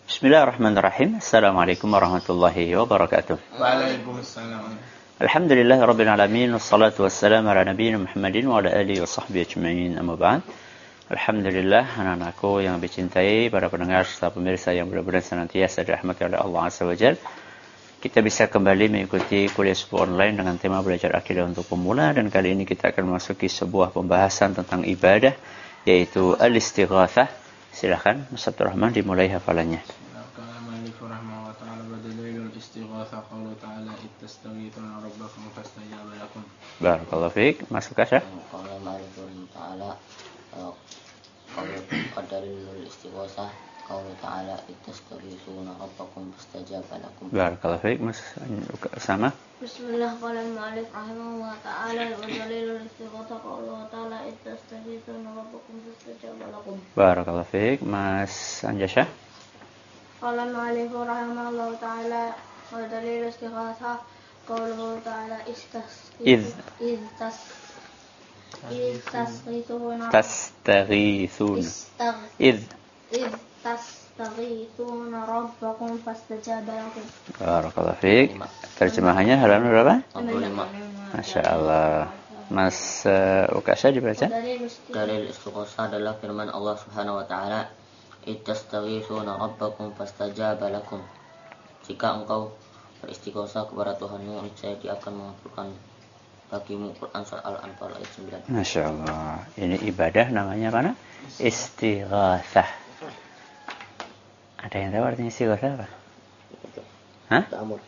Bismillahirrahmanirrahim. Assalamualaikum warahmatullahi wabarakatuh. Waalaikumsalam. Alhamdulillah rabbil alamin wassalatu wassalamu ala nabiyina Muhammadin wa ala alihi wa sahbihi ajma'in. Amma ba'd. Alhamdulillah anak-anakku yang dicintai, para pendengar serta pemirsa yang mudah-mudahan senantiasa dirahmati oleh Allah Azza wa Jalla. Kita bisa kembali mengikuti kuliah subuh online dengan tema belajar akidah untuk pemula, dan kali ini kita akan memasuki sebuah pembahasan tentang ibadah, yaitu al-istighatsah. Silakan Mas Abdul Rahman dimulai hafalannya. Barakallahu fiik. Masuk kasih. Barakallahu fiik. Mas sama. Bismillahirrahmanirrahim. Wa ta'ala wa dalilul istighatsah qauluhu ta'ala ittastaghitsuna rabbakum fastajaba lakum. Barakallahu fiik. Mas Anjasya. Qala al-mu'allif rahimahullahu ta'ala wa dalilul istighatsah qauluhu ta'ala tastaghithuna rabbakum fastajaba lakum. Barakallahu fiik. Terjemahannya halaman berapa? 65. Masya Allah. Mas Ukasha dibaca. Dalil istighatsah adalah firman Allah Subhanahu wa taala, "Ittastaghithuna rabbakum fastajaba lakum." Jika engkau beristighatsah kepada Tuhanmu, niscaya Dia akan mengabulkan bagimu. Quran surah Al-Anfal ayat 9. Masya Allah. Ini ibadah namanya apa? Istighatsah. Ada yang tahu artinya istighatsah apa? Hah?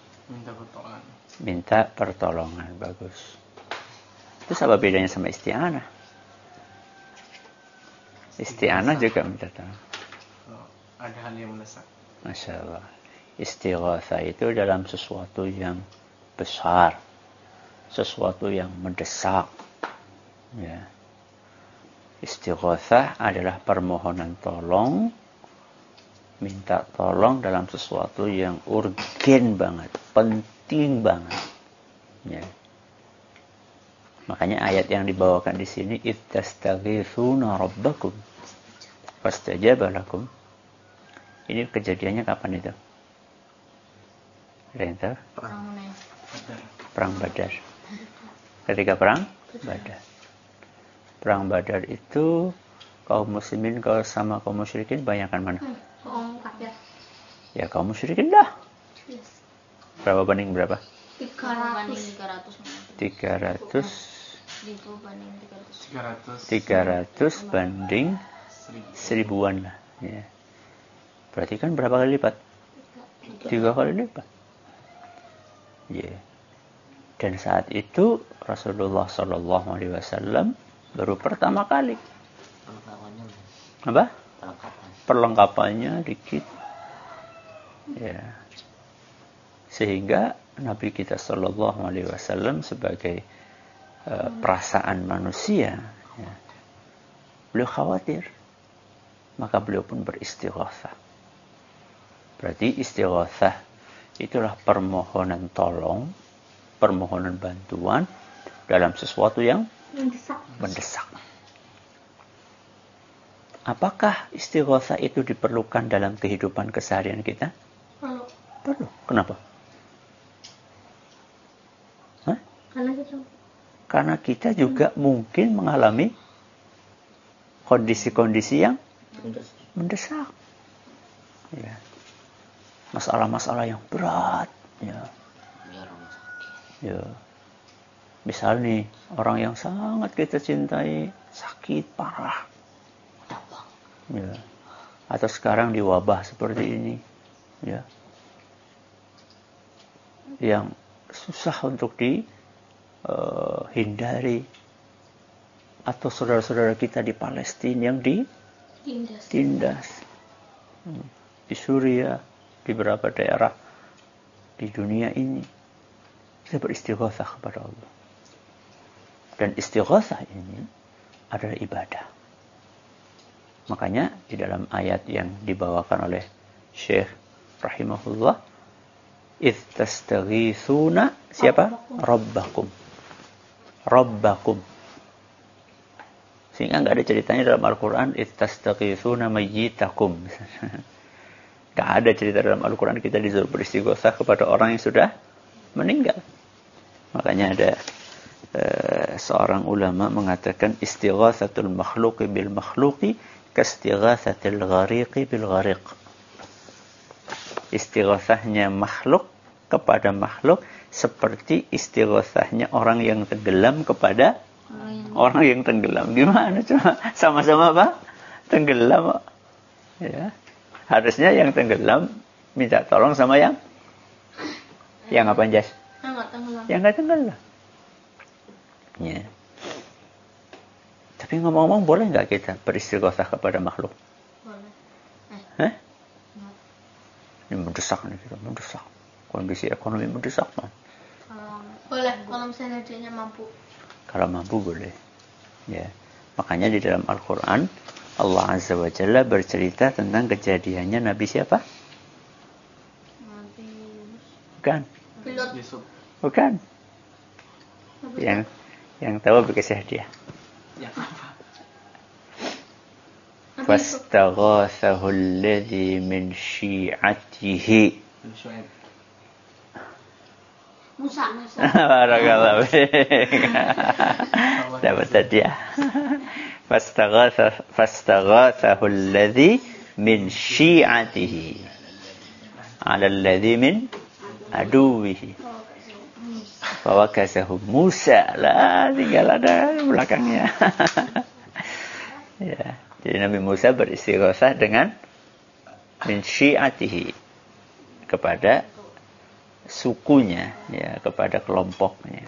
Minta pertolongan. Bagus. Itu apa bedanya sama isti'anah? Isti'anah juga minta tolong. Ada hal yang mendesak. Masya Allah. Istighatsah itu dalam sesuatu yang besar, sesuatu yang mendesak. Ya. Istighatsah adalah permohonan tolong, minta tolong dalam sesuatu yang urgen banget, penting banget. Ya. Makanya ayat yang dibawakan di sini, ittastaghithuna rabbakum fastajaba lakum. Ini kejadiannya kapan itu? Ada yang tahu? Perang Badar. Ketika perang Badar. Perang Badar itu kaum muslimin kalau sama kaum musyrikin banyakkan mana? Kaum kafir. Ya kaum musyrikin dah. Berapa banding berapa? 300 banding 1000-an lah. Ya. Berarti kan berapa kali lipat? 3 kali lipat. Ya. Dan saat itu Rasulullah SAW baru pertama kali. Apa? Perlengkapannya dikit. Ya. Sehingga Nabi kita SAW sebagai perasaan manusia, ya, beliau khawatir. Maka beliau pun beristighatsah. Berarti istighatsah itulah permohonan tolong, permohonan bantuan dalam sesuatu yang mendesak. Apakah istighatsah itu diperlukan dalam kehidupan keseharian kita? Perlu. Kenapa? Hah? Karena kita juga mungkin mengalami kondisi-kondisi yang mendesak. Ya. Masalah-masalah yang berat. Ya. Ya. Misal nih, orang yang sangat kita cintai sakit parah. Ya. Atau sekarang di wabah seperti ini. Ya. Yang susah untuk dihindari. Atau saudara-saudara kita di Palestina yang ditindas. Di Suriah, di beberapa daerah di dunia ini. Kita beristighatsah kepada Allah. Dan istighatsah ini adalah ibadah. Makanya di dalam ayat yang dibawakan oleh Syekh rahimahullah, istastaghithuna siapa? Rabbakum. Sehingga nggak ada ceritanya dalam Al-Quran istastaghithuna mayyitakum. Gak ada cerita dalam Al-Quran kita disuruh beristighosah kepada orang yang sudah meninggal. Makanya ada seorang ulama mengatakan istighatsatul makhluqi bil makhluqi kastighatsatil ghariqi bil ghariq. Istighatsahnya makhluk kepada makhluk seperti istighatsahnya orang yang tenggelam kepada orang yang tenggelam. Gimana coba? Sama-sama apa? Tenggelam. Ya. Harusnya yang tenggelam minta tolong sama yang apa, Jas? Yang enggak tenggelam. Ya. Tapi ngomong-ngomong, boleh nggak kita beristighatsah kepada makhluk? Boleh. Ini mendesak nih, kita mendesak. Kondisi ekonomi mendesak, man. Boleh, kalau misalnya dia mampu. Kalau mampu boleh. Ya. Makanya di dalam Al-Quran Allah Azza wa Jalla bercerita tentang kejadiannya Nabi siapa? Nabi Yunus. Bukan. Pilot. Yusuf. Bukan. Yang tahu berkisah dia. Ya apa? Fastaghathahu alladhi min syi'atihi. Syuaib. Musa. Barakallahu fiik. Dapat tadi ya. Fastaghathahu alladhi min syi'atihi 'ala alladhi min aduwihi. Fawakasahu Musa. Lah, tinggal ada belakangnya. Ya. Jadi Nabi Musa beristighatsah dengan min syi'atihi, kepada sukunya, ya, kepada kelompoknya.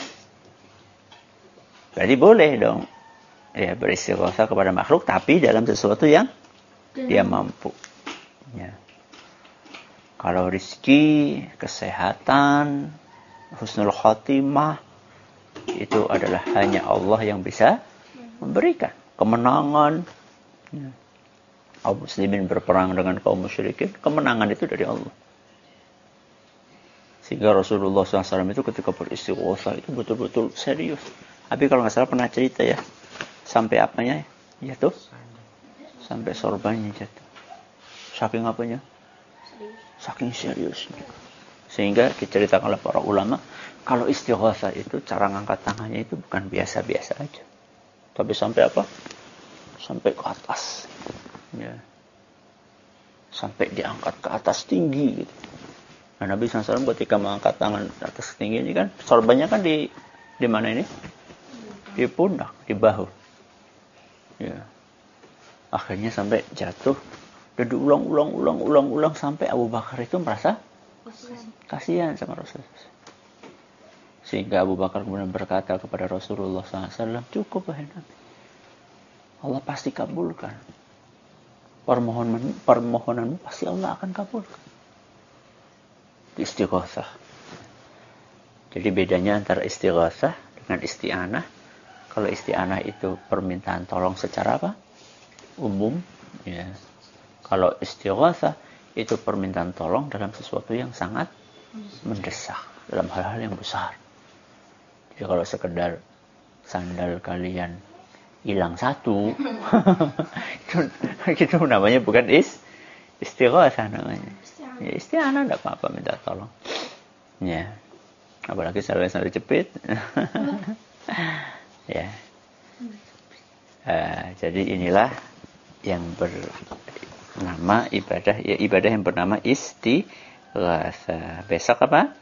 Berarti boleh dong ya beristighatsah kepada makhluk, tapi dalam sesuatu yang dia mampu. Ya. Kalau rezeki, kesehatan, husnul khotimah, itu adalah hanya Allah yang bisa memberikan. Kemenangan, ya. Kaum muslimin berperang dengan kaum musyrikin, kemenangan itu dari Allah. Sehingga Rasulullah SAW itu ketika beristighatsah itu betul-betul serius. Tapi kalau nggak salah pernah cerita ya, sampai apanya ya tuh, sampai sorbannya jatuh. Saking apanya? Saking seriusnya. Sehingga diceritakan oleh para ulama, kalau istighatsah itu cara ngangkat tangannya itu bukan biasa-biasa aja, tapi sampai apa? Sampai ke atas. Ya. Sampai diangkat ke atas tinggi gitu. Nah, Nabi SAW ketika mengangkat tangan atas tinggi ini kan, sorbannya kan di mana ini? Di pundak, di bahu. Ya. Akhirnya sampai jatuh dan diulang sampai Abu Bakar itu merasa kasihan sama Rasulullah. Sehingga Abu Bakar kemudian berkata kepada Rasulullah SAW, cukup wahai Nabi. Allah pasti kabulkan. Permohonanmu pasti Allah akan kabulkan. Istighatsah. Jadi bedanya antara istighatsah dengan isti'anah. Kalau isti'anah itu permintaan tolong secara apa? Umum. Ya. Kalau istighatsah itu permintaan tolong dalam sesuatu yang sangat mendesak, dalam hal-hal yang besar. Jadi kalau sekedar sandal kalian hilang satu, itu namanya bukan istighatsah namanya. Ya, isti'anah enggak apa-apa minta tolong. Ya. Apalagi sandal jepit. Ya. Jadi inilah yang bernama ibadah, ya, ibadah yang bernama istighatsah. Besok apa?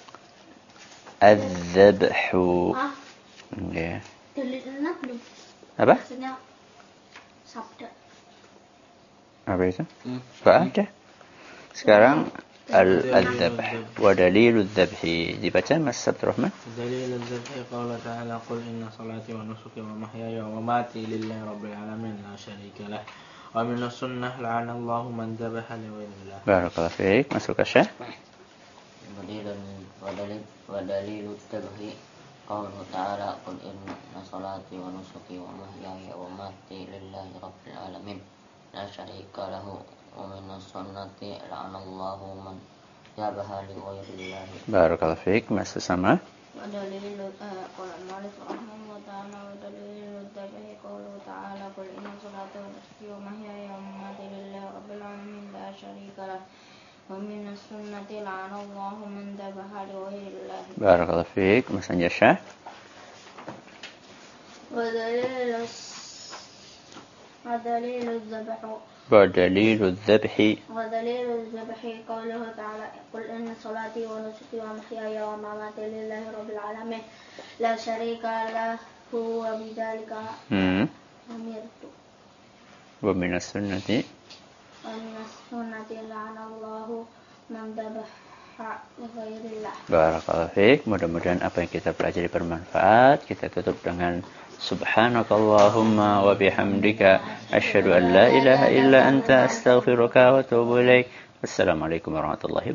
Az-zabhu. Ya. Dalilnya belum. Apa? Maksudnya sabda. Apa itu? Enggak ada. Sekarang al-dzabh wa dalilul dzabhi. Dibaca Mas Abdurrahman. Dalilul dzabhi qala ta'ala qul inna salati wa nusuki wa mahyaya wa mamati lillahi rabbil alamin la syarika lah. Wa minas sunnah la'anallahu man dzabaha li ghairillah. Barakallahu fiik. Masuk ke Syekh. Wa dalilul dzabhi qala ta'ala qul inna salati wa nusuki wa mahyaya wa mamati lillahi rabbil alamin la syarika lahu. ومن السنة لعن الله من ذبح لغير الله. Barakallahu fiik. Masih sama. ودليل قال المؤلف رحمه الله تعالى ودليل الذبح قوله تعالى قل إن صلاتي ونسكي ومحياي ومماتي لله رب العالمين لا شريك له ومن السنة لعن الله من ذبح لغير الله. بارك الله فيك. مثلا يا شيخ. ودليل الذبح قوله تعالى قل إن صلاتي ونسكي ومحياي ومماتي لله رب العالمين لا شريك له وبذلك أمرت. ومن السنة لعن الله من ذبح لغير الله. Barakallahu fiik. Mudah-mudahan apa yang kita pelajari bermanfaat. Kita tutup dengan Subhanakallahumma wa bihamdika asyhadu an la ilaha illa anta astaghfiruka wa atubu ilaik. Wassalamualaikum warahmatullahi wabarakatuh.